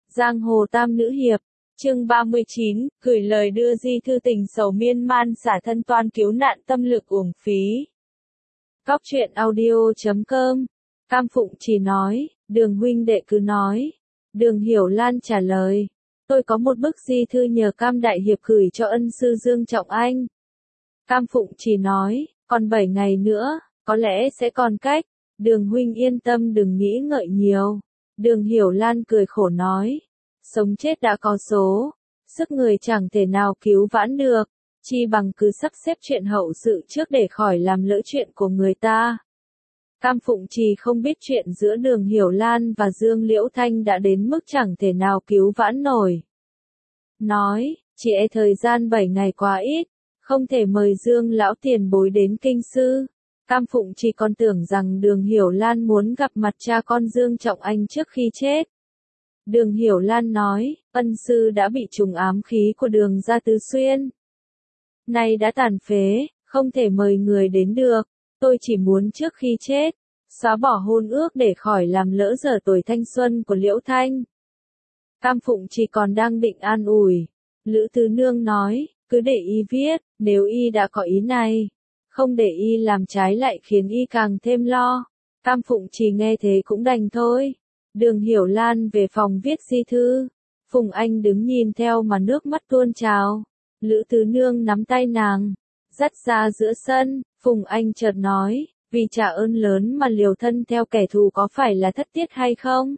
Giang hồ tam nữ hiệp, chương 39, gửi lời đưa di thư tình sầu miên man xả thân toan cứu nạn tâm lực uổng phí. Góc truyện audio.com, Cam Phụng chỉ nói, Đường huynh đệ cứ nói. Đường Hiểu Lan trả lời, tôi có một bức di thư nhờ Cam đại hiệp gửi cho ân sư Dương Trọng Anh. Cam Phụng chỉ nói, còn 7 ngày nữa, có lẽ sẽ còn cách. Đường huynh yên tâm đừng nghĩ ngợi nhiều. Đường Hiểu Lan cười khổ nói, sống chết đã có số, sức người chẳng thể nào cứu vãn được, chi bằng cứ sắp xếp chuyện hậu sự trước để khỏi làm lỡ chuyện của người ta. Cam Phụng Trì không biết chuyện giữa Đường Hiểu Lan và Dương Liễu Thanh đã đến mức chẳng thể nào cứu vãn nổi. Nói, chỉ e thời gian 7 ngày quá ít, không thể mời Dương lão tiền bối đến kinh sư. Cam Phụng chỉ còn tưởng rằng Đường Hiểu Lan muốn gặp mặt cha con Dương Trọng Anh trước khi chết. Đường Hiểu Lan nói, ân sư đã bị trùng ám khí của Đường gia Tứ Xuyên. Nay đã tàn phế, không thể mời người đến được, tôi chỉ muốn trước khi chết, xóa bỏ hôn ước để khỏi làm lỡ dở tuổi thanh xuân của Liễu Thanh. Cam Phụng chỉ còn đang định an ủi. Lữ Tứ Nương nói, cứ để y viết, nếu y đã có ý này. Không để y làm trái lại khiến y càng thêm lo. Cam Phụng chỉ nghe thế cũng đành thôi. Đường Hiểu Lan về phòng viết di thư. Phùng Anh đứng nhìn theo mà nước mắt tuôn trào. Lữ Tứ Nương nắm tay nàng, dắt ra giữa sân. Phùng Anh chợt nói, vì trả ơn lớn mà liều thân theo kẻ thù có phải là thất tiết hay không?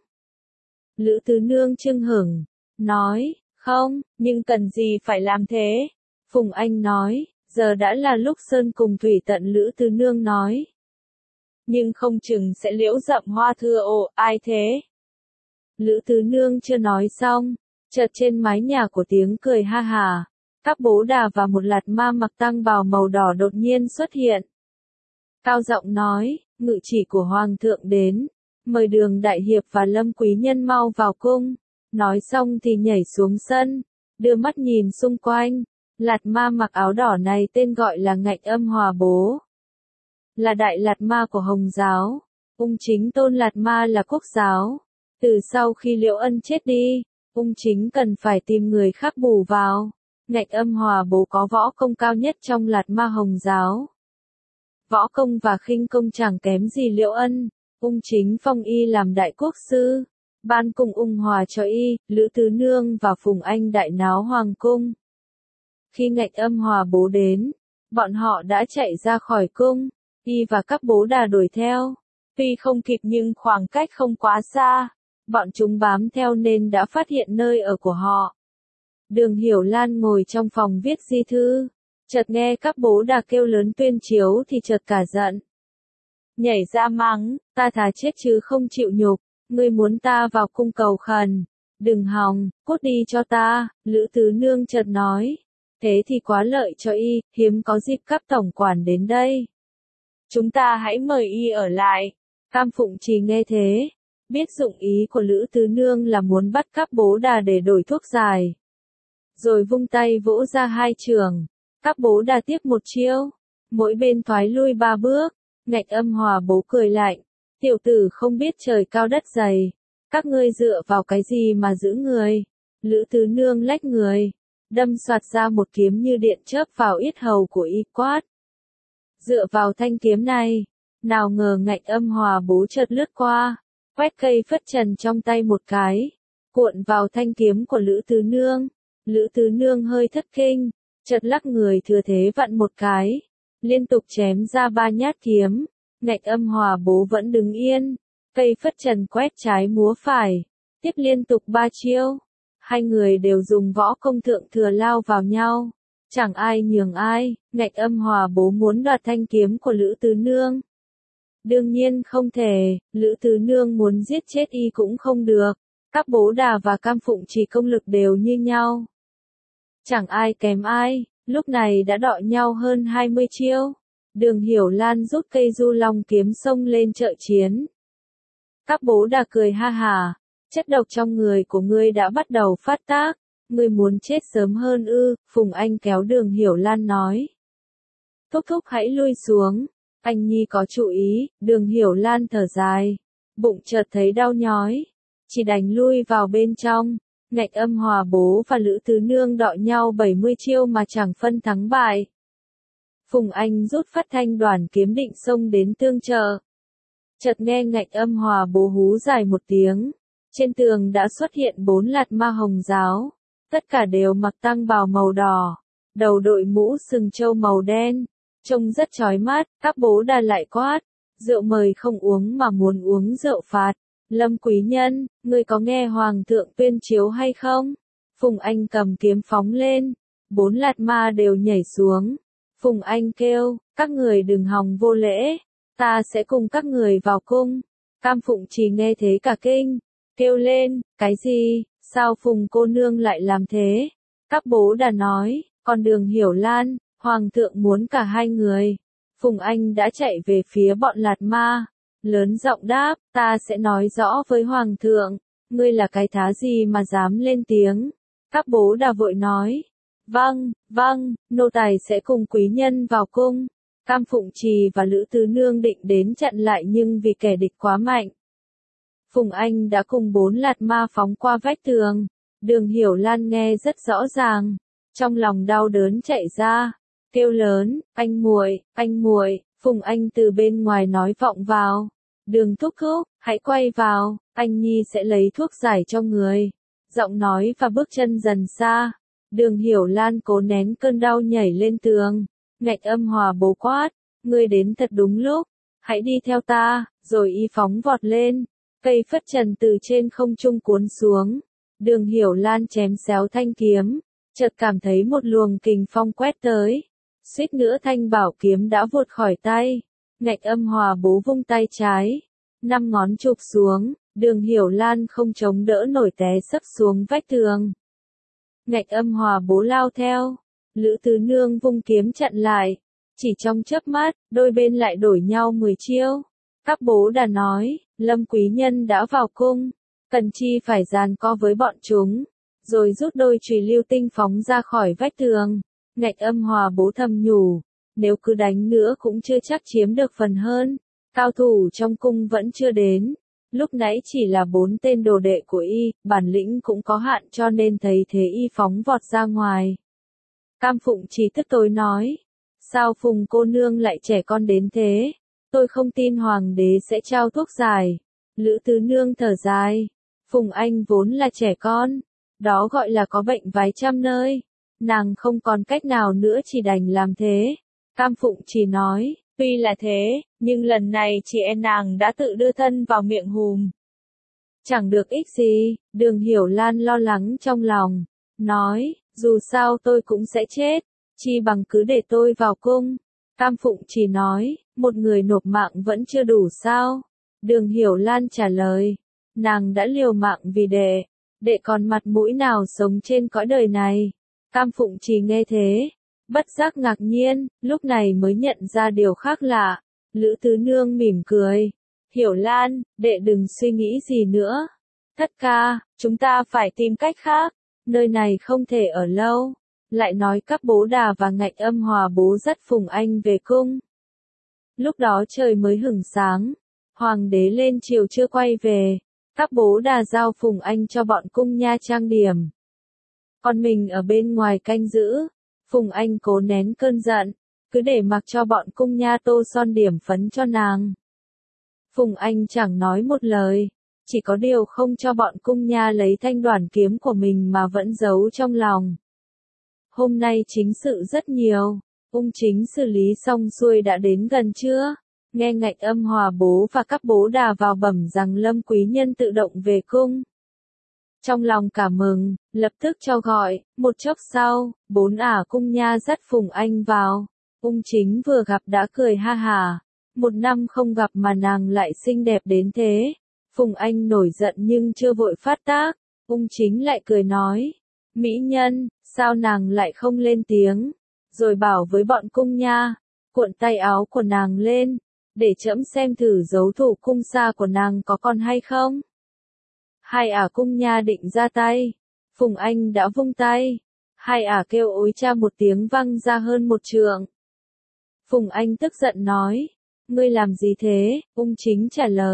Lữ Tứ Nương chưng hửng, nói, không, nhưng cần gì phải làm thế? Phùng Anh nói, giờ đã là lúc sơn cùng thủy tận. Lữ Tứ Nương nói, nhưng không chừng sẽ liễu rậm hoa thưa. Ồ, ai thế? Lữ Tứ Nương chưa nói xong, chợt trên mái nhà của tiếng cười ha hà, các bố đà và một lạt ma mặc tang bào màu đỏ đột nhiên xuất hiện. Cao giọng nói, ngự chỉ của Hoàng thượng đến, mời Đường đại hiệp và Lâm quý nhân mau vào cung. Nói xong thì nhảy xuống sân, đưa mắt nhìn xung quanh. Lạt ma mặc áo đỏ này tên gọi là Ngạnh Âm Hòa Bố, là đại lạt ma của Hồng giáo. Ung Chính tôn lạt ma là quốc giáo. Từ sau khi Liễu Ân chết đi, Ung Chính cần phải tìm người khác bù vào. Ngạnh Âm Hòa Bố có võ công cao nhất trong lạt ma Hồng giáo. Võ công và khinh công chẳng kém gì Liễu Ân. Ung Chính phong y làm đại quốc sư, ban cung ung hòa cho y. Lữ Tứ Nương và Phùng Anh đại náo hoàng cung. Khi Ngạnh Âm Hòa Bố đến, bọn họ đã chạy ra khỏi cung, y và các bố đà đuổi theo. Tuy không kịp nhưng khoảng cách không quá xa, bọn chúng bám theo nên đã phát hiện nơi ở của họ. Đường Hiểu Lan ngồi trong phòng viết di thư, chợt nghe các bố đà kêu lớn tuyên chiếu thì chợt cả giận. Nhảy ra mắng, ta thà chết chứ không chịu nhục, ngươi muốn ta vào cung cầu khẩn, đừng hòng, cút đi cho ta. Lữ Tứ Nương chợt nói, thế thì quá lợi cho y, hiếm có dịp các tổng quản đến đây. Chúng ta hãy mời y ở lại. Cam Phụng Trì nghe thế, biết dụng ý của Lữ Tứ Nương là muốn bắt các bố đà để đổi thuốc giải. Rồi vung tay vỗ ra 2 trường, các bố đà tiếp một chiêu, mỗi bên thoái lui 3 bước. Ngạnh Âm Hòa Bố cười lạnh, tiểu tử không biết trời cao đất dày, các ngươi dựa vào cái gì mà giữ người? Lữ Tứ Nương lách người, đâm xoạt ra một kiếm như điện chớp vào yết hầu của y, quát. Dựa vào thanh kiếm này, nào ngờ Ngạnh Âm Hòa Bố chợt lướt qua, quét cây phất trần trong tay một cái, cuộn vào thanh kiếm của Lữ Tứ Nương. Lữ Tứ Nương hơi thất kinh, chợt lắc người thừa thế vặn một cái, liên tục chém ra 3 nhát kiếm. Ngạnh Âm Hòa Bố vẫn đứng yên, cây phất trần quét trái múa phải, tiếp liên tục 3 chiêu. Hai người đều dùng võ công thượng thừa lao vào nhau, chẳng ai nhường ai. Ngạnh Âm Hòa Bố muốn đoạt thanh kiếm của Lữ Tứ Nương. Đương nhiên không thể, Lữ Tứ Nương muốn giết chết y cũng không được. Các bố đà và Cam Phụng Trì công lực đều như nhau, chẳng ai kém ai. Lúc này đã đọ nhau hơn 20 chiêu. Đường Hiểu Lan rút cây du long kiếm xông lên trợ chiến. Các bố đà cười ha hà, chất độc trong người của ngươi đã bắt đầu phát tác, ngươi muốn chết sớm hơn ư? Phùng Anh kéo Đường Hiểu Lan nói. Thúc thúc hãy lui xuống, anh nhi có chủ ý. Đường Hiểu Lan thở dài, bụng chợt thấy đau nhói, chỉ đành lui vào bên trong. Ngạch Âm Hòa bố và Lữ Tứ Nương đọ nhau 70 chiêu mà chẳng phân thắng bại. Phùng Anh rút phát thanh đoàn kiếm định xông đến tương trợ. Chợt nghe Ngạch Âm Hòa bố hú dài một tiếng. Trên tường đã xuất hiện 4 lạt ma hồng giáo. Tất cả đều mặc tang bào màu đỏ. Đầu đội mũ sừng trâu màu đen. Trông rất chói mắt, các bố đà lại quát. Rượu mời không uống mà muốn uống rượu phạt. Lâm quý nhân, ngươi có nghe Hoàng thượng tuyên chiếu hay không? Phùng Anh cầm kiếm phóng lên. 4 lạt ma đều nhảy xuống. Phùng Anh kêu, các người đừng hòng vô lễ. Ta sẽ cùng các người vào cung. Cam Phụng Trì nghe thế cả kinh. Kêu lên, cái gì, sao Phùng cô nương lại làm thế? Các bố đã nói, con Đường Hiểu Lan, Hoàng thượng muốn cả hai người. Phùng Anh đã chạy về phía bọn lạt ma. Lớn giọng đáp, ta sẽ nói rõ với Hoàng thượng. Ngươi là cái thá gì mà dám lên tiếng? Các bố đã vội nói. Vâng, nô tài sẽ cùng quý nhân vào cung. Cam Phụng Trì và Lữ Tứ Nương định đến chặn lại nhưng vì kẻ địch quá mạnh. Phùng Anh đã cùng 4 lạt ma phóng qua vách tường. Đường Hiểu Lan nghe rất rõ ràng. Trong lòng đau đớn chạy ra. Kêu lớn, anh muội. Phùng Anh từ bên ngoài nói vọng vào. Đường thúc thúc, hãy quay vào, anh Nhi sẽ lấy thuốc giải cho người. Giọng nói và bước chân dần xa. Đường Hiểu Lan cố nén cơn đau nhảy lên tường. Ngạch Âm Hòa bố quát, ngươi đến thật đúng lúc. Hãy đi theo ta, rồi y phóng vọt lên. Cây phất trần từ trên không trung cuốn xuống. Đường Hiểu Lan chém xéo thanh kiếm. Chợt cảm thấy một luồng kình phong quét tới. Suýt nữa thanh bảo kiếm đã vụt khỏi tay. Ngạch Âm Hòa bố vung tay trái. 5 ngón chụp xuống. Đường Hiểu Lan không chống đỡ nổi té sấp xuống vách tường. Ngạch Âm Hòa bố lao theo. Lữ Tứ Nương vung kiếm chặn lại. Chỉ trong chớp mắt, đôi bên lại đổi nhau 10 chiêu. Các bố đã nói, Lâm quý nhân đã vào cung. Cần chi phải giằng co với bọn chúng. Rồi rút đôi chùy lưu tinh phóng ra khỏi vách tường. Ngạch Âm Hòa bố thầm nhủ. Nếu cứ đánh nữa cũng chưa chắc chiếm được phần hơn. Cao thủ trong cung vẫn chưa đến. Lúc nãy chỉ là 4 tên đồ đệ của y, bản lĩnh cũng có hạn cho nên thấy thế y phóng vọt ra ngoài. Cam Phụng Trì tức tối nói. Sao Phùng cô nương lại trẻ con đến thế? Tôi không tin Hoàng đế sẽ trao thuốc giải. Lữ Tứ Nương thở dài. Phùng Anh vốn là trẻ con. Đó gọi là có bệnh vái trăm nơi. Nàng không còn cách nào nữa chỉ đành làm thế. Cam Phụng Trì nói. Tuy là thế, nhưng lần này chị em nàng đã tự đưa thân vào miệng hùm. Chẳng được ích gì, Đường Hiểu Lan lo lắng trong lòng. Nói, dù sao tôi cũng sẽ chết. Chi bằng cứ để tôi vào cung. Cam Phụng Trì nói, một người nộp mạng vẫn chưa đủ sao? Đường Hiểu Lan trả lời. Nàng đã liều mạng vì đệ còn mặt mũi nào sống trên cõi đời này. Cam Phụng Trì nghe thế. Bất giác ngạc nhiên, lúc này mới nhận ra điều khác lạ. Lữ Tứ Nương mỉm cười. Hiểu Lan, đệ đừng suy nghĩ gì nữa. Thất ca, chúng ta phải tìm cách khác. Nơi này không thể ở lâu. Lại nói các bố đà và Ngạch Âm Hòa bố dắt Phùng Anh về cung. Lúc đó trời mới hửng sáng. Hoàng đế lên chiều chưa quay về. Các bố đà giao Phùng Anh cho bọn cung nha trang điểm. Còn mình ở bên ngoài canh giữ. Phùng Anh cố nén cơn giận, cứ để mặc cho bọn cung nha tô son điểm phấn cho nàng. Phùng Anh chẳng nói một lời, chỉ có điều không cho bọn cung nha lấy thanh đoản kiếm của mình mà vẫn giấu trong lòng. Hôm nay chính sự rất nhiều, ung chính xử lý xong xuôi đã đến gần trưa. Nghe Ngạch Âm Hòa bố và các bố đà vào bẩm rằng Lâm quý nhân tự động về cung. Trong lòng cảm mừng, lập tức cho gọi, một chốc sau, 4 ả cung nha dắt Phùng Anh vào. Ung chính vừa gặp đã cười ha hả. 1 năm không gặp mà nàng lại xinh đẹp đến thế. Phùng Anh nổi giận nhưng chưa vội phát tác. Ung chính lại cười nói. Mỹ nhân, sao nàng lại không lên tiếng? Rồi bảo với bọn cung nha, cuộn tay áo của nàng lên, để trẫm xem thử dấu thủ cung xa của nàng có còn hay không. Hai ả cung nha định ra tay. Phùng Anh đã vung tay. Hai ả kêu ối cha một tiếng vang ra hơn 1 trượng. Phùng Anh tức giận nói. Ngươi làm gì thế? Ung chính trả lời.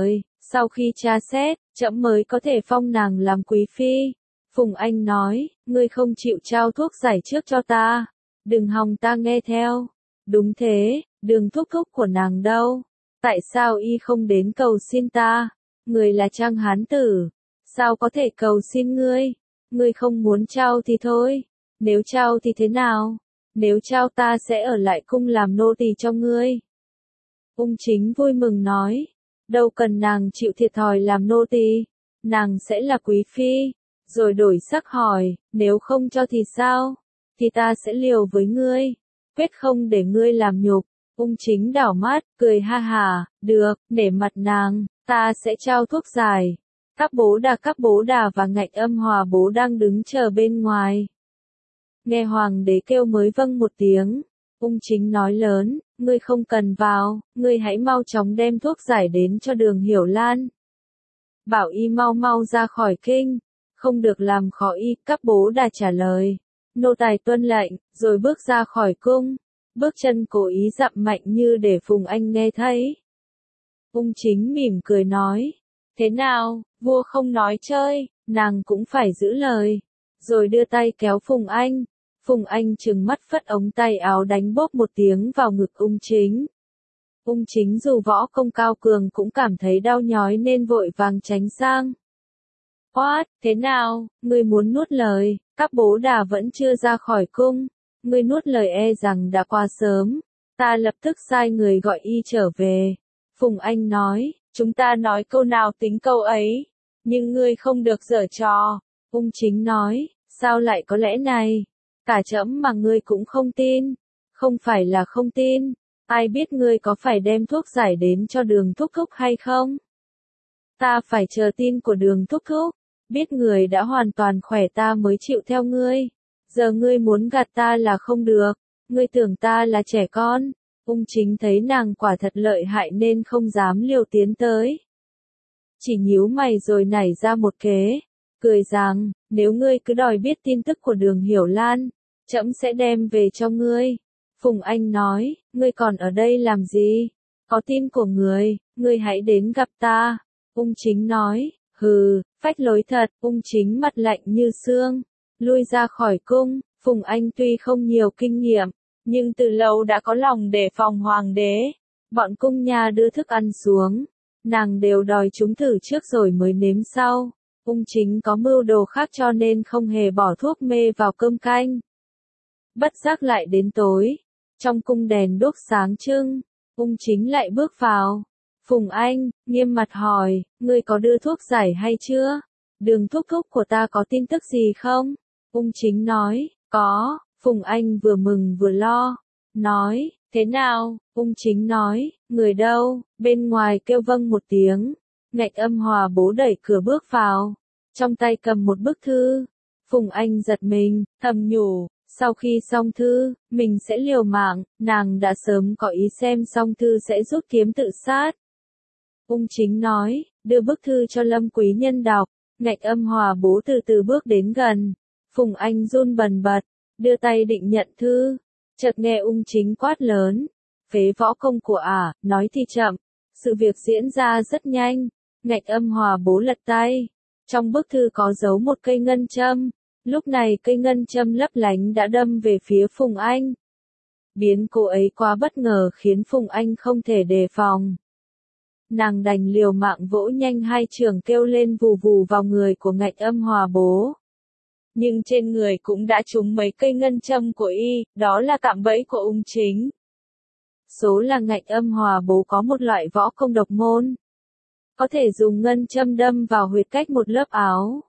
Sau khi tra xét, trẫm mới có thể phong nàng làm quý phi. Phùng Anh nói, ngươi không chịu trao thuốc giải trước cho ta. Đừng hòng ta nghe theo. Đúng thế, Đường thúc thúc của nàng đâu? Tại sao y không đến cầu xin ta? Người là Trang Hán Tử. Sao có thể cầu xin ngươi? Ngươi không muốn trao thì thôi. Nếu trao thì thế nào? Nếu trao ta sẽ ở lại cung làm nô tỳ cho ngươi. Ung Chính vui mừng nói. Đâu cần nàng chịu thiệt thòi làm nô tỳ. Nàng sẽ là quý phi. Rồi đổi sắc hỏi, nếu không cho thì sao? Thì ta sẽ liều với ngươi. Quyết không để ngươi làm nhục. Ung Chính đảo mắt, cười ha hà, được, nể mặt nàng, ta sẽ trao thuốc giải. Các bố đà và Ngạch Âm Hòa bố đang đứng chờ bên ngoài. Nghe hoàng đế kêu mới vâng một tiếng. Ung Chính nói lớn, ngươi không cần vào, ngươi hãy mau chóng đem thuốc giải đến cho Đường Hiểu Lan. Bảo y mau mau ra khỏi kinh, không được làm khó y. Các bố đà trả lời, nô tài tuân lệnh, rồi bước ra khỏi cung. Bước chân cố ý dặm mạnh như để Phùng Anh nghe thấy. Ung Chính mỉm cười nói, thế nào, vua không nói chơi, nàng cũng phải giữ lời. Rồi đưa tay kéo Phùng Anh. Phùng Anh trừng mắt phất ống tay áo đánh bốp một tiếng vào ngực Ung Chính. Ung Chính dù võ công cao cường cũng cảm thấy đau nhói nên vội vàng tránh sang. Quát, thế nào, ngươi muốn nuốt lời? Các bố đà vẫn chưa ra khỏi cung. Ngươi nuốt lời e rằng đã qua sớm. Ta lập tức sai người gọi y trở về. Phùng Anh nói, chúng ta nói câu nào tính câu ấy. Nhưng ngươi không được giở trò. Ung Chính nói, sao lại có lẽ này? Cả trẫm mà ngươi cũng không tin. Không phải là không tin. Ai biết ngươi có phải đem thuốc giải đến cho Đường thúc thúc hay không? Ta phải chờ tin của Đường thúc thúc. Biết người đã hoàn toàn khỏe ta mới chịu theo ngươi. Giờ ngươi muốn gạt ta là không được. Ngươi tưởng ta là trẻ con. Ung Chính thấy nàng quả thật lợi hại nên không dám liều tiến tới. Chỉ nhíu mày rồi nảy ra một kế. Cười rằng, nếu ngươi cứ đòi biết tin tức của Đường Hiểu Lan, trẫm sẽ đem về cho ngươi. Phùng Anh nói, ngươi còn ở đây làm gì? Có tin của ngươi hãy đến gặp ta. Ung Chính nói, hừ, phách lối thật. Ung Chính mặt lạnh như xương, lui ra khỏi cung. Phùng Anh tuy không nhiều kinh nghiệm, nhưng từ lâu đã có lòng đề phòng hoàng đế. Bọn cung nha đưa thức ăn xuống, nàng đều đòi chúng thử trước rồi mới nếm sau. Ung Chính có mưu đồ khác cho nên không hề bỏ thuốc mê vào cơm canh. Bất giác lại đến tối, trong cung đèn đuốc sáng trưng, Ung Chính lại bước vào. Phùng Anh, nghiêm mặt hỏi, ngươi có đưa thuốc giải hay chưa? Đường thúc thúc của ta có tin tức gì không? Ung Chính nói, có. Phùng Anh vừa mừng vừa lo. Nói, thế nào? Ung Chính nói, người đâu? Bên ngoài kêu vâng một tiếng. Ngạch Âm Hòa bố đẩy cửa bước vào. Trong tay cầm một bức thư. Phùng Anh giật mình, thầm nhủ, sau khi xong thư, mình sẽ liều mạng. Nàng đã sớm có ý xem xong thư sẽ rút kiếm tự sát. Ung Chính nói, đưa bức thư cho Lâm quý nhân đọc. Ngạch Âm Hòa bố từ từ bước đến gần. Phùng Anh run bần bật, đưa tay định nhận thư. Chợt nghe Ung Chính quát lớn, phế võ công của ả, nói thì chậm. Sự việc diễn ra rất nhanh. Ngạch Âm Hòa bố lật tay. Trong bức thư có giấu một cây ngân châm. Lúc này cây ngân châm lấp lánh đã đâm về phía Phùng Anh. Biến cố ấy quá bất ngờ khiến Phùng Anh không thể đề phòng. Nàng đành liều mạng vỗ nhanh hai chưởng kêu lên vù vù vào người của Ngạch Âm Hòa bố. Nhưng trên người cũng đã trúng mấy cây ngân châm của y, đó là cạm bẫy của Ung Chính. Số là Ngạch Âm Hòa bố có một loại võ công độc môn. Có thể dùng ngân châm đâm vào huyệt cách một lớp áo.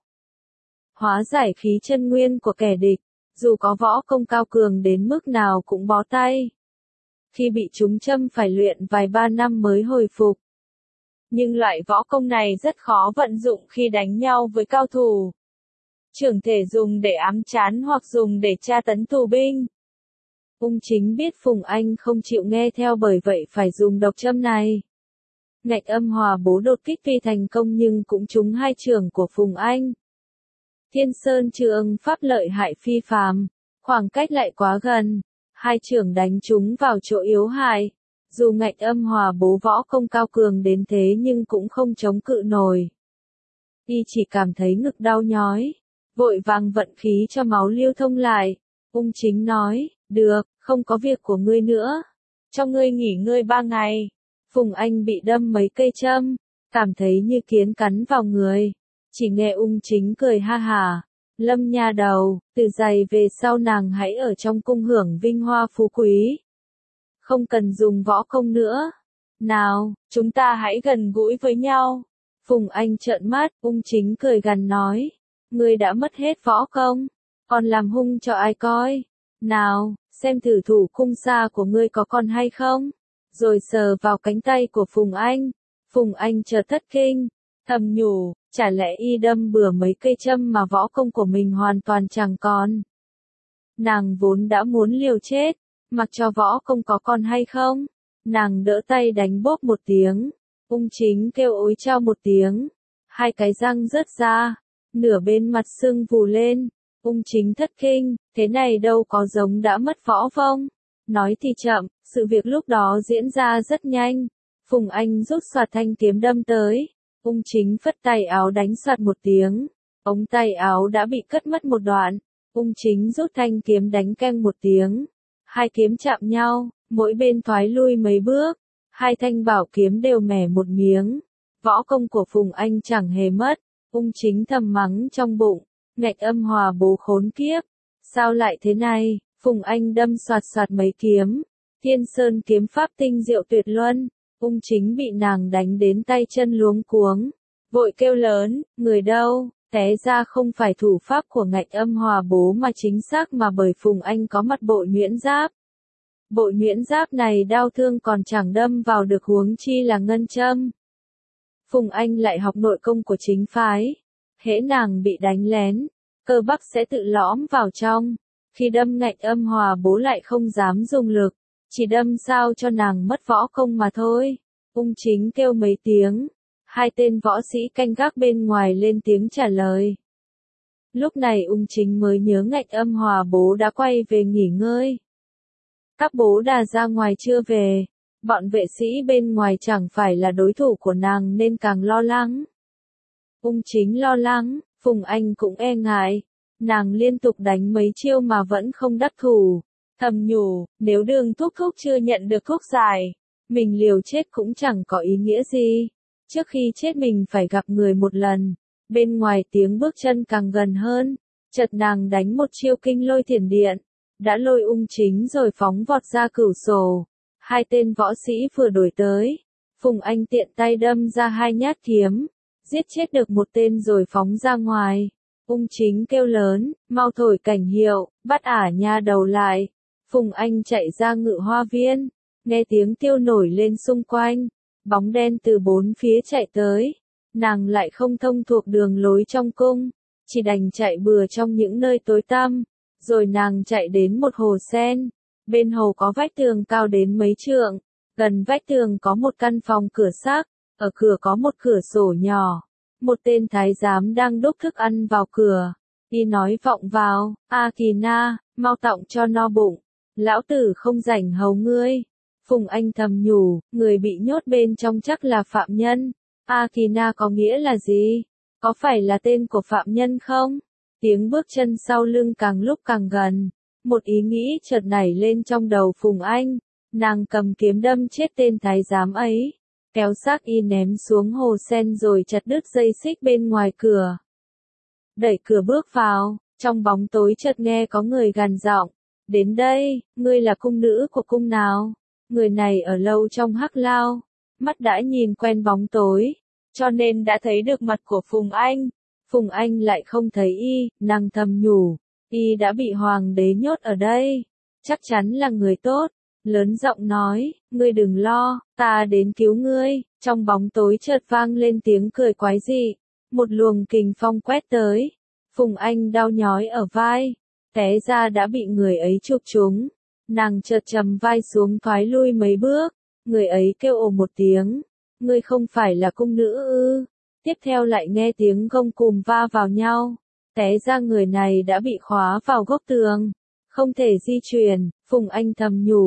Hóa giải khí chân nguyên của kẻ địch, dù có võ công cao cường đến mức nào cũng bó tay. Khi bị trúng châm phải luyện vài ba năm mới hồi phục. Nhưng loại võ công này rất khó vận dụng khi đánh nhau với cao thủ. Trưởng thể dùng để ám chán hoặc dùng để tra tấn tù binh. Ung Chính biết Phùng Anh không chịu nghe theo bởi vậy phải dùng độc châm này. Ngạch Âm Hòa bố đột kích tuy thành công nhưng cũng trúng hai chưởng của Phùng Anh. Thiên Sơn Trượng pháp lợi hại phi phàm, khoảng cách lại quá gần, hai chưởng đánh trúng vào chỗ yếu hại, Dù Ngạnh Âm Hòa bố võ công cao cường đến thế nhưng cũng không chống cự nổi. Y chỉ cảm thấy ngực đau nhói, vội vàng vận khí cho máu lưu thông lại. Ung Chính nói, được, không có việc của ngươi nữa. Cho ngươi nghỉ ngơi 3 ngày. Phùng Anh bị đâm mấy cây châm, cảm thấy như kiến cắn vào người. Chỉ nghe Ung Chính cười ha hả. Lâm nha đầu, từ giày về sau nàng hãy ở trong cung hưởng vinh hoa phú quý. Không cần dùng võ công nữa. Nào, chúng ta hãy gần gũi với nhau. Phùng Anh trợn mắt, Ung Chính cười gằn nói. Ngươi đã mất hết võ công, còn làm hung cho ai coi. Nào, xem thử thủ cung xa của ngươi có còn hay không. Rồi sờ vào cánh tay của Phùng Anh. Phùng Anh chợt thất kinh, thầm nhủ, chả lẽ y đâm bừa mấy cây châm mà võ công của mình hoàn toàn chẳng còn. Nàng vốn đã muốn liều chết, mặc cho võ công có còn hay không. Nàng đỡ tay đánh bốp một tiếng. Ung Chính kêu ối chao một tiếng. Hai cái răng rớt ra, nửa bên mặt sưng vù lên. Ung Chính thất kinh, thế này đâu có giống đã mất võ vong. Nói thì chậm, sự việc lúc đó diễn ra rất nhanh. Phùng Anh rút xoạt thanh kiếm đâm tới. Ung Chính phất tay áo đánh xoạt một tiếng. Ống tay áo đã bị cắt mất một đoạn. Ung Chính rút thanh kiếm đánh keng một tiếng. Hai kiếm chạm nhau, mỗi bên thoái lui mấy bước. Hai thanh bảo kiếm đều mẻ một miếng. Võ công của Phùng Anh chẳng hề mất. Ung Chính thầm mắng trong bụng. Ngạnh Âm Hòa bố khốn kiếp. Sao lại thế này? Phùng Anh đâm xoạt xoạt mấy kiếm. Thiên Sơn kiếm pháp tinh diệu tuyệt luân. Ung Chính bị nàng đánh đến tay chân luống cuống. Vội kêu lớn, người đâu? Té ra không phải thủ pháp của Ngạnh Âm Hòa bố mà chính xác mà bởi Phùng Anh có mặt bộ nhuyễn giáp. Bộ nhuyễn giáp này đau thương còn chẳng đâm vào được huống chi là ngân châm. Phùng Anh lại học nội công của chính phái. Hễ nàng bị đánh lén, cơ bắp sẽ tự lõm vào trong. Khi đâm Ngạnh Âm Hòa bố lại không dám dùng lực, chỉ đâm sao cho nàng mất võ công mà thôi. Ung Chính kêu mấy tiếng, hai tên võ sĩ canh gác bên ngoài lên tiếng trả lời. Lúc này Ung Chính mới nhớ Ngạnh Âm Hòa bố đã quay về nghỉ ngơi. Các bố đà ra ngoài chưa về, bọn vệ sĩ bên ngoài chẳng phải là đối thủ của nàng nên càng lo lắng. Ung Chính lo lắng, Phùng Anh cũng e ngại. Nàng liên tục đánh mấy chiêu mà vẫn không đắc thủ. Thầm nhủ, nếu Đường thúc thúc chưa nhận được thuốc giải, mình liều chết cũng chẳng có ý nghĩa gì. Trước khi chết mình phải gặp người một lần. Bên ngoài tiếng bước chân càng gần hơn. Chợt nàng đánh một chiêu kinh lôi thiểm điện. Đã lôi Ung Chính rồi phóng vọt ra cửa sổ. Hai tên võ sĩ vừa đuổi tới. Phùng Anh tiện tay đâm ra hai nhát kiếm. Giết chết được một tên rồi phóng ra ngoài. Ung Chính kêu lớn, mau thổi cảnh hiệu, bắt ả nha đầu lại. Phùng Anh chạy ra Ngự Hoa Viên. Nghe tiếng tiêu nổi lên xung quanh. Bóng đen từ bốn phía chạy tới. Nàng lại không thông thuộc đường lối trong cung. Chỉ đành chạy bừa trong những nơi tối tăm. Rồi nàng chạy đến một hồ sen. Bên hồ có vách tường cao đến mấy trượng. Gần vách tường có một căn phòng cửa xác. Ở cửa có một cửa sổ nhỏ. Một tên thái giám đang đút thức ăn vào cửa. Y nói vọng vào, A Kỳ Na, mau tọng cho no bụng. Lão tử không rảnh hầu ngươi. Phùng Anh thầm nhủ, người bị nhốt bên trong chắc là phạm nhân. A Kỳ Na có nghĩa là gì? Có phải là tên của phạm nhân không? Tiếng bước chân sau lưng càng lúc càng gần. Một ý nghĩ chợt nảy lên trong đầu Phùng Anh. Nàng cầm kiếm đâm chết tên thái giám ấy. Kéo xác y ném xuống hồ sen rồi chặt đứt dây xích bên ngoài cửa. Đẩy cửa bước vào, trong bóng tối chợt nghe có người gằn giọng. Đến đây, ngươi là cung nữ của cung nào? Người này ở lâu trong hắc lao. Mắt đã nhìn quen bóng tối, cho nên đã thấy được mặt của Phùng Anh. Phùng Anh lại không thấy y, nàng thầm nhủ. Y đã bị hoàng đế nhốt ở đây. Chắc chắn là người tốt. Lớn giọng nói, ngươi đừng lo, ta đến cứu ngươi. Trong bóng tối chợt vang lên tiếng cười quái dị. Một luồng kình phong quét tới. Phùng Anh đau nhói ở vai. Té ra đã bị người ấy chụp trúng. Nàng chợt trầm vai xuống thoái lui mấy bước. Người ấy kêu ồ một tiếng. Ngươi không phải là cung nữ ư? Tiếp theo lại nghe tiếng gông cùm va vào nhau. Té ra người này đã bị khóa vào góc tường. Không thể di chuyển. Phùng Anh thầm nhủ.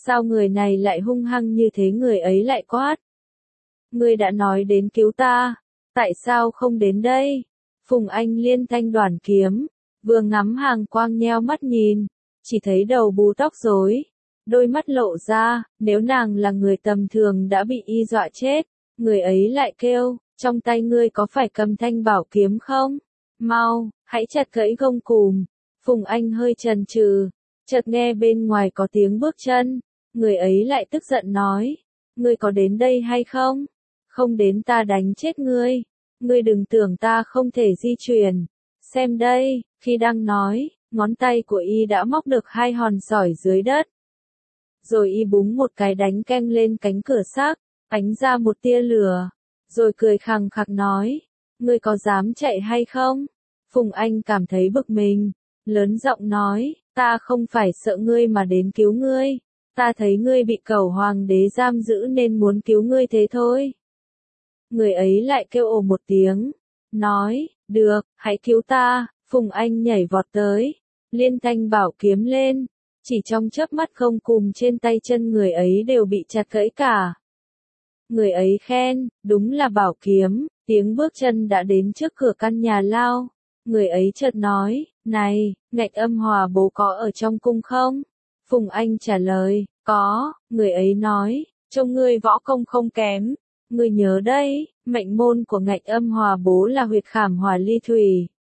Sao người này lại hung hăng như thế, người ấy lại quát. Ngươi đã nói đến cứu ta, tại sao không đến đây? Phùng Anh liên thanh đoản kiếm, vừa ngắm Hàng Quang nheo mắt nhìn, chỉ thấy đầu bù tóc rối, đôi mắt lộ ra, nếu nàng là người tầm thường đã bị y dọa chết, người ấy lại kêu, trong tay ngươi có phải cầm thanh bảo kiếm không? Mau, hãy chặt gãy gông cùm. Phùng Anh hơi chần chừ, chợt nghe bên ngoài có tiếng bước chân, người ấy lại tức giận nói, ngươi có đến đây hay không? Không đến ta đánh chết ngươi, ngươi đừng tưởng ta không thể di chuyển. Xem đây, khi đang nói, ngón tay của y đã móc được 2 hòn sỏi dưới đất. Rồi y búng một cái đánh kem lên cánh cửa xác, ánh ra một tia lửa, rồi cười khằng khặc nói, ngươi có dám chạy hay không? Phùng Anh cảm thấy bực mình, lớn giọng nói, ta không phải sợ ngươi mà đến cứu ngươi, ta thấy ngươi bị Cẩu Hoàng đế giam giữ nên muốn cứu ngươi thế thôi. Người ấy lại kêu ồ một tiếng, nói, được, hãy cứu ta. Phùng Anh nhảy vọt tới, liên thanh bảo kiếm lên, chỉ trong chớp mắt không cùm trên tay chân người ấy đều bị chặt gãy cả. Người ấy khen, đúng là bảo kiếm, tiếng bước chân đã đến trước cửa căn nhà lao. Người ấy chợt nói, này, Ngạch Âm Hòa bố có ở trong cung không? Phùng Anh trả lời, có. Người ấy nói, trông ngươi võ công không kém. Ngươi nhớ đây, mệnh môn của Ngạch Âm Hòa bố là huyệt khảm hỏa ly thủy.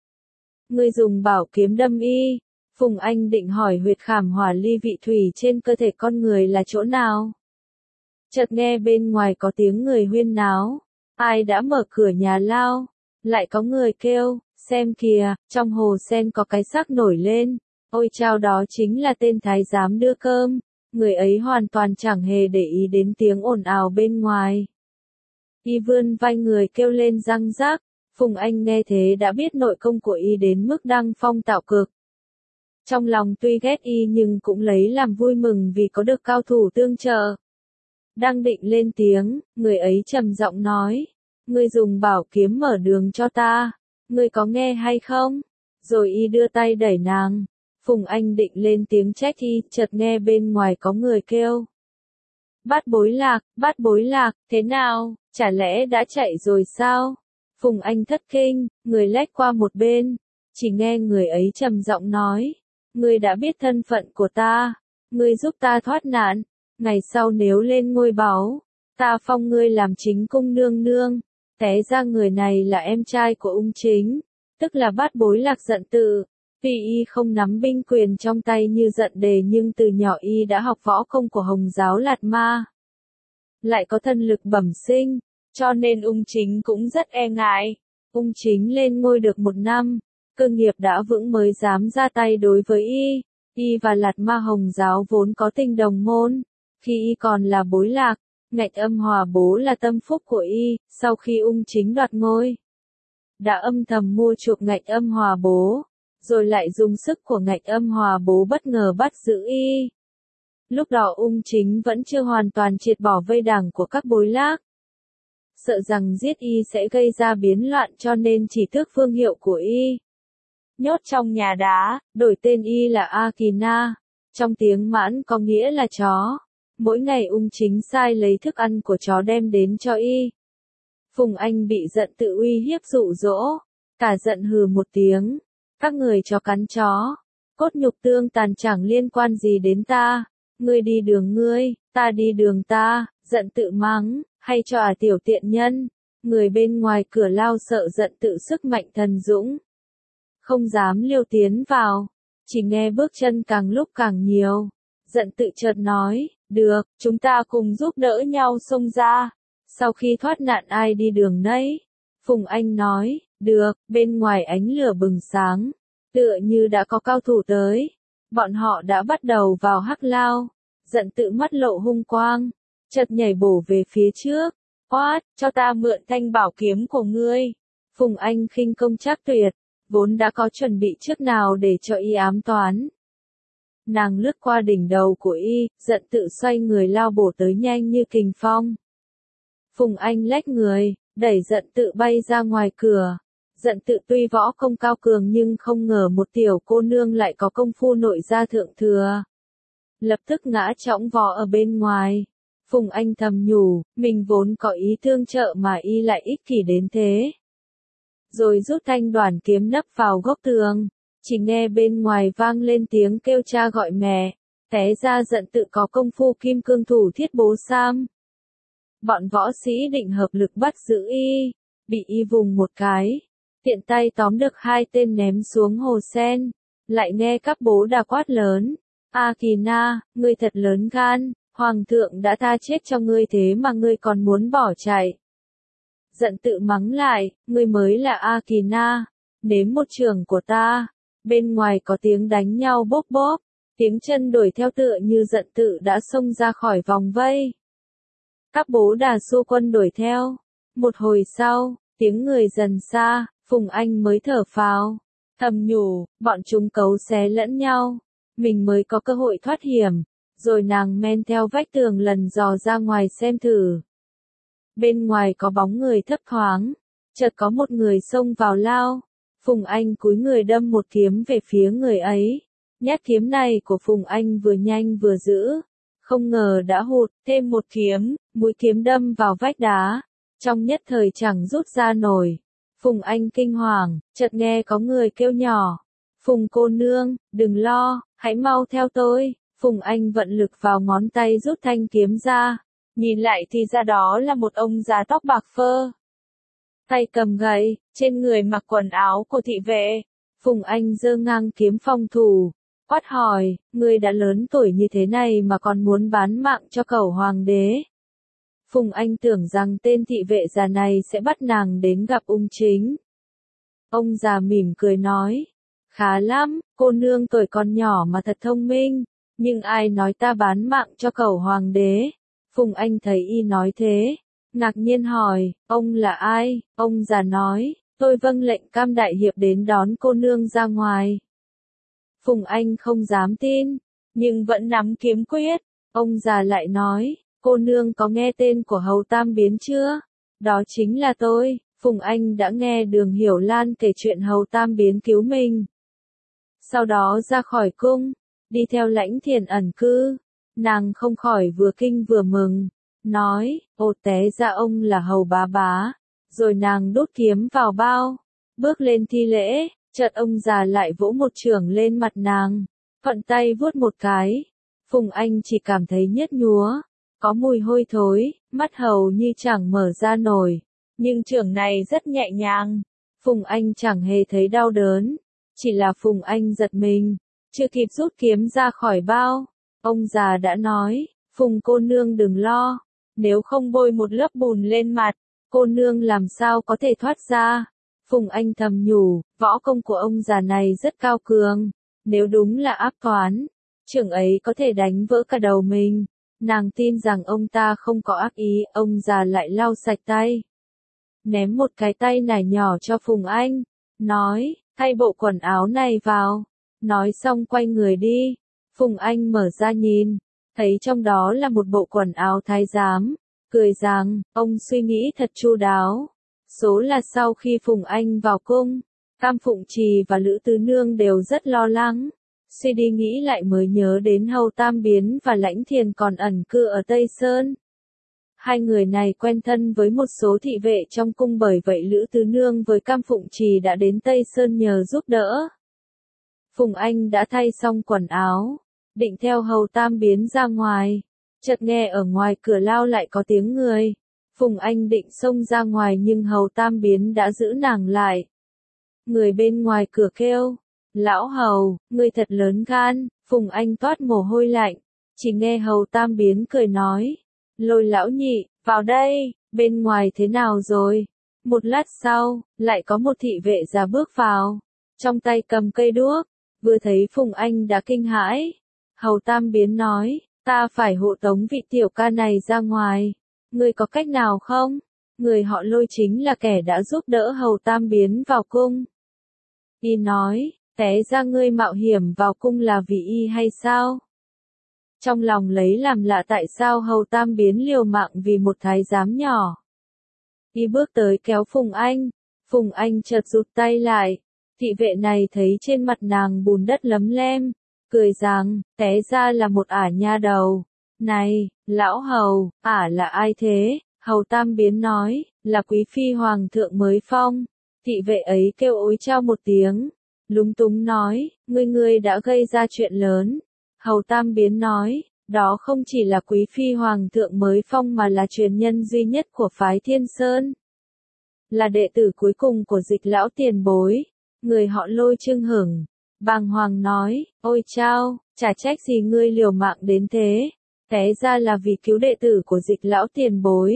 Ngươi dùng bảo kiếm đâm y. Phùng Anh định hỏi huyệt khảm hỏa ly vị thủy trên cơ thể con người là chỗ nào? Chợt nghe bên ngoài có tiếng người huyên náo. Ai đã mở cửa nhà lao? Lại có người kêu, xem kìa, trong hồ sen có cái xác nổi lên. Ôi chao, đó chính là tên thái giám đưa cơm. Người ấy hoàn toàn chẳng hề để ý đến tiếng ồn ào bên ngoài. Y vươn vai người kêu lên răng rác. Phùng Anh nghe thế đã biết nội công của y đến mức đăng phong tạo cực. Trong lòng tuy ghét y nhưng cũng lấy làm vui mừng vì có được cao thủ tương trợ. Đang định lên tiếng, người ấy trầm giọng nói, ngươi dùng bảo kiếm mở đường cho ta, ngươi có nghe hay không? Rồi y đưa tay đẩy nàng. Phùng Anh định lên tiếng trách y, chợt nghe bên ngoài có người kêu. Bát Bối Lạc, thế nào, chả lẽ đã chạy rồi sao? Phùng Anh thất kinh, người lách qua một bên, chỉ nghe người ấy trầm giọng nói, ngươi đã biết thân phận của ta, ngươi giúp ta thoát nạn, ngày sau nếu lên ngôi báu, ta phong ngươi làm chính cung nương nương. Té ra người này là em trai của Ung Chính, tức là Bát Bối Lạc Giận Tự. Tuy y không nắm binh quyền trong tay như Giận Đề nhưng từ nhỏ y đã học võ công của Hồng giáo Lạt Ma. Lại có thân lực bẩm sinh, cho nên Ung Chính cũng rất e ngại. Ung Chính lên ngôi được 1 năm, cơ nghiệp đã vững mới dám ra tay đối với y. Y và Lạt Ma Hồng giáo vốn có tình đồng môn, khi y còn là Bối Lạc, Ngạch Âm Hòa bố là tâm phúc của y, sau khi Ung Chính đoạt ngôi, đã âm thầm mua chuộc Ngạch Âm Hòa bố, rồi lại dùng sức của Ngạch Âm Hòa bố bất ngờ bắt giữ y. Lúc đó Ung Chính vẫn chưa hoàn toàn triệt bỏ vây đảng của các Bối Lạc. Sợ rằng giết y sẽ gây ra biến loạn cho nên chỉ tước phương hiệu của y. Nhốt trong nhà đá, đổi tên y là A Kỳ Na, trong tiếng Mãn có nghĩa là chó. Mỗi ngày Ung Chính sai lấy thức ăn của chó đem đến cho y. Phùng Anh bị Giận Tự uy hiếp dụ dỗ, cả giận hừ một tiếng, các người chó cắn chó, cốt nhục tương tàn chẳng liên quan gì đến ta, ngươi đi đường ngươi, ta đi đường ta. Giận Tự mắng, hay cho tiểu tiện nhân. Người bên ngoài cửa lao sợ Giận Tự sức mạnh thần dũng, không dám liêu tiến vào, chỉ nghe bước chân càng lúc càng nhiều. Giận Tự chợt nói, được, chúng ta cùng giúp đỡ nhau xông ra. Sau khi thoát nạn ai đi đường nấy? Phùng Anh nói, được. Bên ngoài ánh lửa bừng sáng, tựa như đã có cao thủ tới. Bọn họ đã bắt đầu vào hắc lao. Giận Tự mắt lộ hung quang, chợt nhảy bổ về phía trước. Quát, cho ta mượn thanh bảo kiếm của ngươi. Phùng Anh khinh công trác tuyệt, vốn đã có chuẩn bị trước nào để cho y ám toán. Nàng lướt qua đỉnh đầu của y, Giận Tự xoay người lao bổ tới nhanh như kình phong. Phùng Anh lách người, đẩy Giận Tự bay ra ngoài cửa. Giận Tự tuy võ công cao cường nhưng không ngờ một tiểu cô nương lại có công phu nội gia thượng thừa. lập tức ngã chõng vó ở bên ngoài. Phùng Anh thầm nhủ, mình vốn có ý tương trợ mà y lại ích kỷ đến thế. Rồi rút thanh đoản kiếm nấp vào góc tường, chỉ nghe bên ngoài vang lên tiếng kêu cha gọi mẹ, té ra giận tự có công phu kim cương thủ thiết bố sam. Bọn võ sĩ định hợp lực bắt giữ y, bị y vùng một cái, tiện tay tóm được 2 tên ném xuống hồ sen, lại nghe các bố đà quát lớn, A Kỳ Na, ngươi thật lớn gan, hoàng thượng đã tha chết cho ngươi thế mà ngươi còn muốn bỏ chạy. Giận tự mắng lại, ngươi mới là A Kỳ Na, nếm một trường của ta. Bên ngoài có tiếng đánh nhau bốp bốp, tiếng chân đuổi theo tựa như giận tự đã xông ra khỏi vòng vây. Các bố đà xua quân đuổi theo. Một hồi sau, tiếng người dần xa, Phùng Anh mới thở phào, thầm nhủ, bọn chúng cấu xé lẫn nhau, mình mới có cơ hội thoát hiểm. Rồi nàng men theo vách tường lần dò ra ngoài xem thử. Bên ngoài có bóng người thấp thoáng, chợt có một người xông vào lao. Phùng Anh cúi người đâm một kiếm về phía người ấy. Nhát kiếm này của Phùng Anh vừa nhanh vừa dữ, không ngờ đã hụt thêm một kiếm, mũi kiếm đâm vào vách đá, trong nhất thời chẳng rút ra nổi. Phùng Anh kinh hoàng, chợt nghe có người kêu nhỏ, Phùng cô nương, đừng lo, hãy mau theo tôi. Phùng Anh vận lực vào ngón tay rút thanh kiếm ra, nhìn lại thì ra đó là một ông già tóc bạc phơ. Tay cầm gậy, trên người mặc quần áo của thị vệ. Phùng Anh giơ ngang kiếm phòng thủ, quát hỏi, ngươi đã lớn tuổi như thế này mà còn muốn bán mạng cho cẩu hoàng đế. Phùng Anh tưởng rằng tên thị vệ già này sẽ bắt nàng đến gặp ung chính. Ông già mỉm cười nói, khá lắm, cô nương tuổi còn nhỏ mà thật thông minh, nhưng ai nói ta bán mạng cho cẩu hoàng đế. Phùng Anh thấy y nói thế, ngạc nhiên hỏi, ông là ai? Ông già nói, tôi vâng lệnh Cam đại hiệp đến đón cô nương ra ngoài. Phùng Anh không dám tin, nhưng vẫn nắm kiếm quyết. Ông già lại nói, cô nương có nghe tên của Hầu Tam Biến chưa? Đó chính là tôi. Phùng Anh đã nghe Đường Hiểu Lan kể chuyện Hầu Tam Biến cứu mình. Sau đó ra khỏi cung, đi theo Lãnh Thiền ẩn cư. Nàng không khỏi vừa kinh vừa mừng, nói, ô té ra ông là Hầu bá bá. Rồi nàng đút kiếm vào bao, bước lên thi lễ, chợt ông già lại vỗ một chưởng lên mặt nàng, thuận tay vuốt một cái. Phùng Anh chỉ cảm thấy nhếch nhúa, có mùi hôi thối, mắt hầu như chẳng mở ra nổi, nhưng chưởng này rất nhẹ nhàng. Phùng Anh chẳng hề thấy đau đớn, chỉ là Phùng Anh giật mình, chưa kịp rút kiếm ra khỏi bao, ông già đã nói, Phùng cô nương đừng lo, nếu không bôi một lớp bùn lên mặt, cô nương làm sao có thể thoát ra. Phùng Anh thầm nhủ, võ công của ông già này rất cao cường, nếu đúng là áp toán, chưởng ấy có thể đánh vỡ cả đầu mình. Nàng tin rằng ông ta không có ác ý, ông già lại lau sạch tay, ném một cái tay nải nhỏ cho Phùng Anh, nói, thay bộ quần áo này vào. Nói xong quay người đi. Phùng Anh mở ra nhìn, thấy trong đó là một bộ quần áo thái giám, cười rằng, ông suy nghĩ thật chu đáo. Số là sau khi Phùng Anh vào cung, Cam Phụng Trì và Lữ Tứ Nương đều rất lo lắng. Suy đi nghĩ lại mới nhớ đến Hầu Tam Biến và Lãnh Thiền còn ẩn cư ở Tây Sơn. Hai người này quen thân với một số thị vệ trong cung, bởi vậy Lữ Tứ Nương với Cam Phụng Trì đã đến Tây Sơn nhờ giúp đỡ. Phùng Anh đã thay xong quần áo, định theo Hầu Tam Biến ra ngoài, chợt nghe ở ngoài cửa lao lại có tiếng người. Phùng Anh định xông ra ngoài nhưng Hầu Tam Biến đã giữ nàng lại. Người bên ngoài cửa kêu, lão Hầu, ngươi thật lớn gan. Phùng Anh toát mồ hôi lạnh, chỉ nghe Hầu Tam Biến cười nói, Lôi lão nhị, vào đây, bên ngoài thế nào rồi? Một lát sau, lại có một thị vệ già bước vào, trong tay cầm cây đuốc, vừa thấy Phùng Anh đã kinh hãi. Hầu Tam Biến nói, ta phải hộ tống vị tiểu ca này ra ngoài, ngươi có cách nào không? Người họ Lôi chính là kẻ đã giúp đỡ Hầu Tam Biến vào cung. Y nói, té ra ngươi mạo hiểm vào cung là vì y hay sao? Trong lòng lấy làm lạ tại sao Hầu Tam Biến liều mạng vì một thái giám nhỏ. Y bước tới kéo Phùng Anh chợt rụt tay lại. Thị vệ này thấy trên mặt nàng bùn đất lấm lem, cười rằng, té ra là một ả nha đầu. Này, lão hầu, ả là ai thế? Hầu Tam Biến nói, là quý phi hoàng thượng mới phong. Thị vệ ấy kêu ối chao một tiếng, lúng túng nói, ngươi đã gây ra chuyện lớn. Hầu Tam Biến nói, đó không chỉ là quý phi hoàng thượng mới phong mà là truyền nhân duy nhất của phái Thiên Sơn. Là đệ tử cuối cùng của Dịch lão tiền bối, người họ Lôi chưng hửng. Bàng hoàng nói, ôi chao, chả trách gì ngươi liều mạng đến thế, té ra là vì cứu đệ tử của Dịch lão tiền bối.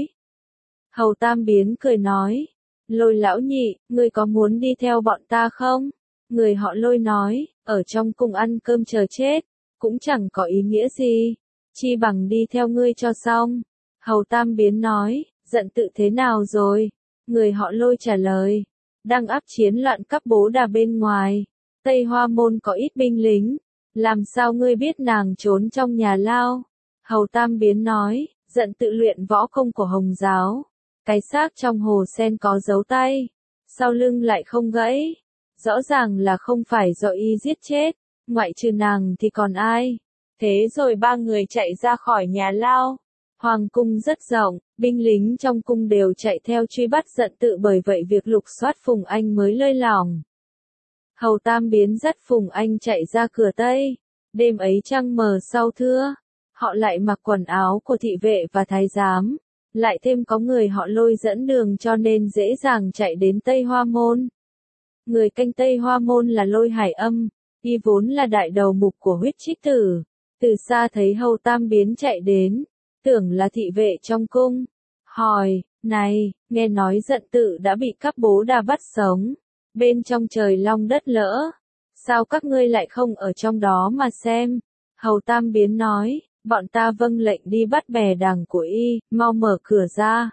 Hầu Tam Biến cười nói, Lôi lão nhị, ngươi có muốn đi theo bọn ta không? Người họ Lôi nói, ở trong cung ăn cơm chờ chết, cũng chẳng có ý nghĩa gì, chi bằng đi theo ngươi cho xong. Hầu Tam Biến nói, giận tự thế nào rồi? Người họ Lôi trả lời, đang áp chiến loạn cấp bố đà bên ngoài, Tây Hoa Môn có ít binh lính, làm sao ngươi biết nàng trốn trong nhà lao? Hầu Tam Biến nói, giận tự luyện võ công của Hồng giáo, cái xác trong hồ sen có dấu tay, sau lưng lại không gãy, rõ ràng là không phải do y giết chết, ngoại trừ nàng thì còn ai? Thế rồi ba người chạy ra khỏi nhà lao. Hoàng cung rất rộng, binh lính trong cung đều chạy theo truy bắt giận tự, bởi vậy việc lục soát Phùng Anh mới lơi lỏng. Hầu Tam Biến dắt Phùng Anh chạy ra cửa Tây. Đêm ấy trăng mờ sau thưa, họ lại mặc quần áo của thị vệ và thái giám, lại thêm có người họ Lôi dẫn đường cho nên dễ dàng chạy đến Tây Hoa Môn. Người canh Tây Hoa Môn là Lôi Hải Âm, y vốn là đại đầu mục của Huyết Trích Tử. Từ xa thấy Hầu Tam Biến chạy đến, tưởng là thị vệ trong cung, hỏi, này, nghe nói giận tự đã bị các bố đà bắt sống, bên trong trời long đất lỡ, sao các ngươi lại không ở trong đó mà xem? Hầu Tam Biến nói, bọn ta vâng lệnh đi bắt bè đảng của y, mau mở cửa ra.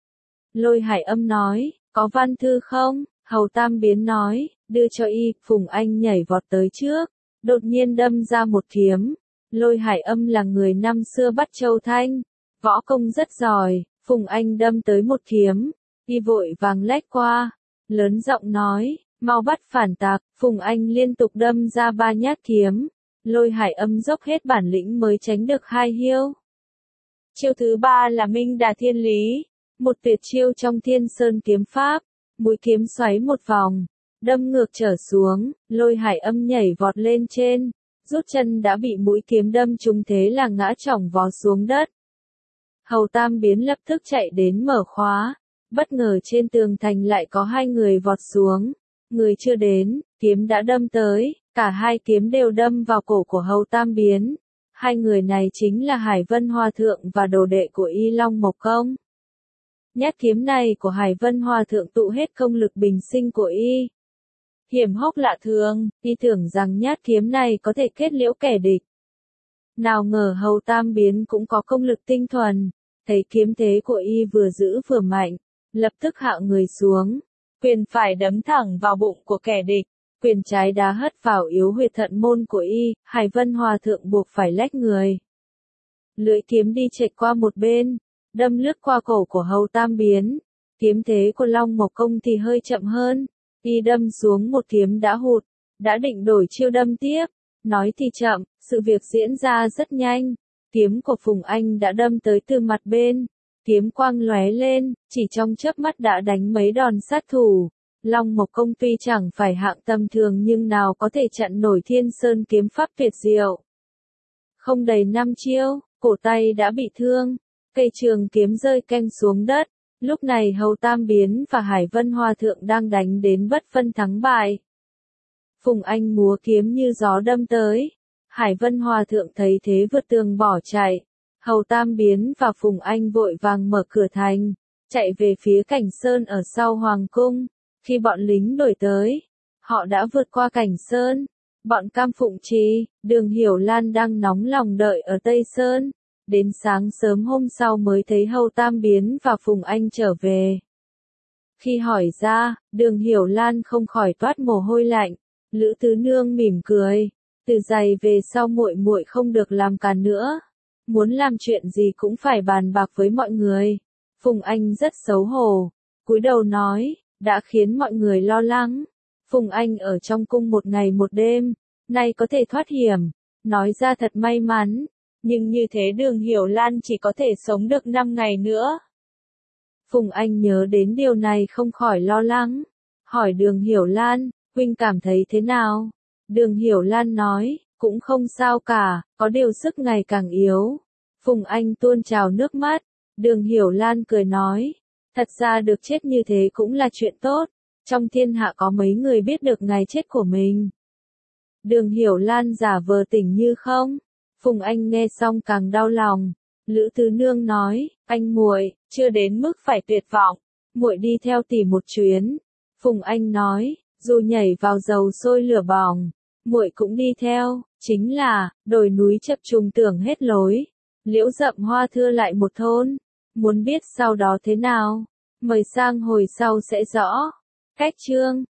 Lôi Hải Âm nói, có văn thư không? Hầu Tam Biến nói, đưa cho y. Phùng Anh nhảy vọt tới trước, đột nhiên đâm ra một kiếm. Lôi Hải Âm là người năm xưa bắt Châu Thanh, võ công rất giỏi. Phùng Anh đâm tới một kiếm, y vội vàng lách qua, lớn giọng nói, mau bắt phản tặc. Phùng Anh liên tục đâm ra 3 nhát kiếm, Lôi Hải Âm dốc hết bản lĩnh mới tránh được 2 hiêu. Chiêu thứ 3 là Minh Đà Thiên Lý, một tuyệt chiêu trong Thiên Sơn kiếm pháp, mũi kiếm xoáy một vòng, đâm ngược trở xuống. Lôi Hải Âm nhảy vọt lên trên, rút chân đã bị mũi kiếm đâm trúng, thế là ngã chỏng vó xuống đất. Hầu Tam Biến lập tức chạy đến mở khóa, bất ngờ trên tường thành lại có 2 người vọt xuống. Người chưa đến, kiếm đã đâm tới, cả 2 kiếm đều đâm vào cổ của Hầu Tam Biến. 2 người này chính là Hải Vân Hòa Thượng và đồ đệ của Y Long Mộc Công. Nhát kiếm này của Hải Vân Hòa Thượng tụ hết công lực bình sinh của y. Hiểm hóc lạ thường, y tưởng rằng nhát kiếm này có thể kết liễu kẻ địch. Nào ngờ Hầu Tam Biến cũng có công lực tinh thuần, thấy kiếm thế của y vừa dữ vừa mạnh, lập tức hạ người xuống, quyền phải đấm thẳng vào bụng của kẻ địch, quyền trái đá hất vào yếu huyệt thận môn của y. Hải Vân Hòa Thượng buộc phải lách người. Lưỡi kiếm đi chệch qua một bên, đâm lướt qua cổ của Hầu Tam Biến. Kiếm thế của Long Mộc Công thì hơi chậm hơn, y đâm xuống một kiếm đã hụt, đã định đổi chiêu đâm tiếp. Nói thì chậm, sự việc diễn ra rất nhanh. Kiếm của Phùng Anh đã đâm tới từ mặt bên, kiếm quang lóe lên, chỉ trong chớp mắt đã đánh mấy đòn sát thủ. Long Mộc Công tuy chẳng phải hạng tầm thường nhưng nào có thể chặn nổi Thiên Sơn kiếm pháp tuyệt diệu. Không đầy 5 chiêu, cổ tay đã bị thương, cây trường kiếm rơi canh xuống đất. Lúc này Hầu Tam Biến và Hải Vân Hòa Thượng đang đánh đến bất phân thắng bại. Phùng Anh múa kiếm như gió đâm tới. Hải Vân Hòa Thượng thấy thế vượt tường bỏ chạy. Hầu Tam Biến và Phùng Anh vội vàng mở cửa thành, chạy về phía Cảnh Sơn ở sau Hoàng Cung. Khi bọn lính đuổi tới, họ đã vượt qua Cảnh Sơn. Bọn Cam Phụng Trì, Đường Hiểu Lan đang nóng lòng đợi ở Tây Sơn. Đến sáng sớm hôm sau mới thấy Hầu Tam Biến và Phùng Anh trở về. Khi hỏi ra, Đường Hiểu Lan không khỏi toát mồ hôi lạnh. Lữ Tứ Nương mỉm cười, từ giày về sau muội muội không được làm càn nữa. Muốn làm chuyện gì cũng phải bàn bạc với mọi người. Phùng Anh rất xấu hổ, cúi đầu nói, đã khiến mọi người lo lắng. Phùng Anh ở trong cung 1 ngày 1 đêm, nay có thể thoát hiểm, nói ra thật may mắn, nhưng như thế Đường Hiểu Lan chỉ có thể sống được 5 ngày nữa. Phùng Anh nhớ đến điều này không khỏi lo lắng, hỏi Đường Hiểu Lan, huynh cảm thấy thế nào? Đường Hiểu Lan nói, cũng không sao cả, có điều sức ngày càng yếu. Phùng Anh tuôn trào nước mắt, Đường Hiểu Lan cười nói, thật ra được chết như thế cũng là chuyện tốt, trong thiên hạ có mấy người biết được ngày chết của mình. Đường Hiểu Lan giả vờ tỉnh như không. Phùng Anh nghe xong càng đau lòng. Lữ Tứ Nương nói, anh muội, chưa đến mức phải tuyệt vọng, muội đi theo tỷ một chuyến. Phùng Anh nói, dù nhảy vào dầu sôi lửa bỏng, muội cũng đi theo, chính là, đồi núi chập trùng tưởng hết lối, liễu rậm hoa thưa lại một thôn. Muốn biết sau đó thế nào? Mời sang hồi sau sẽ rõ. Cách chương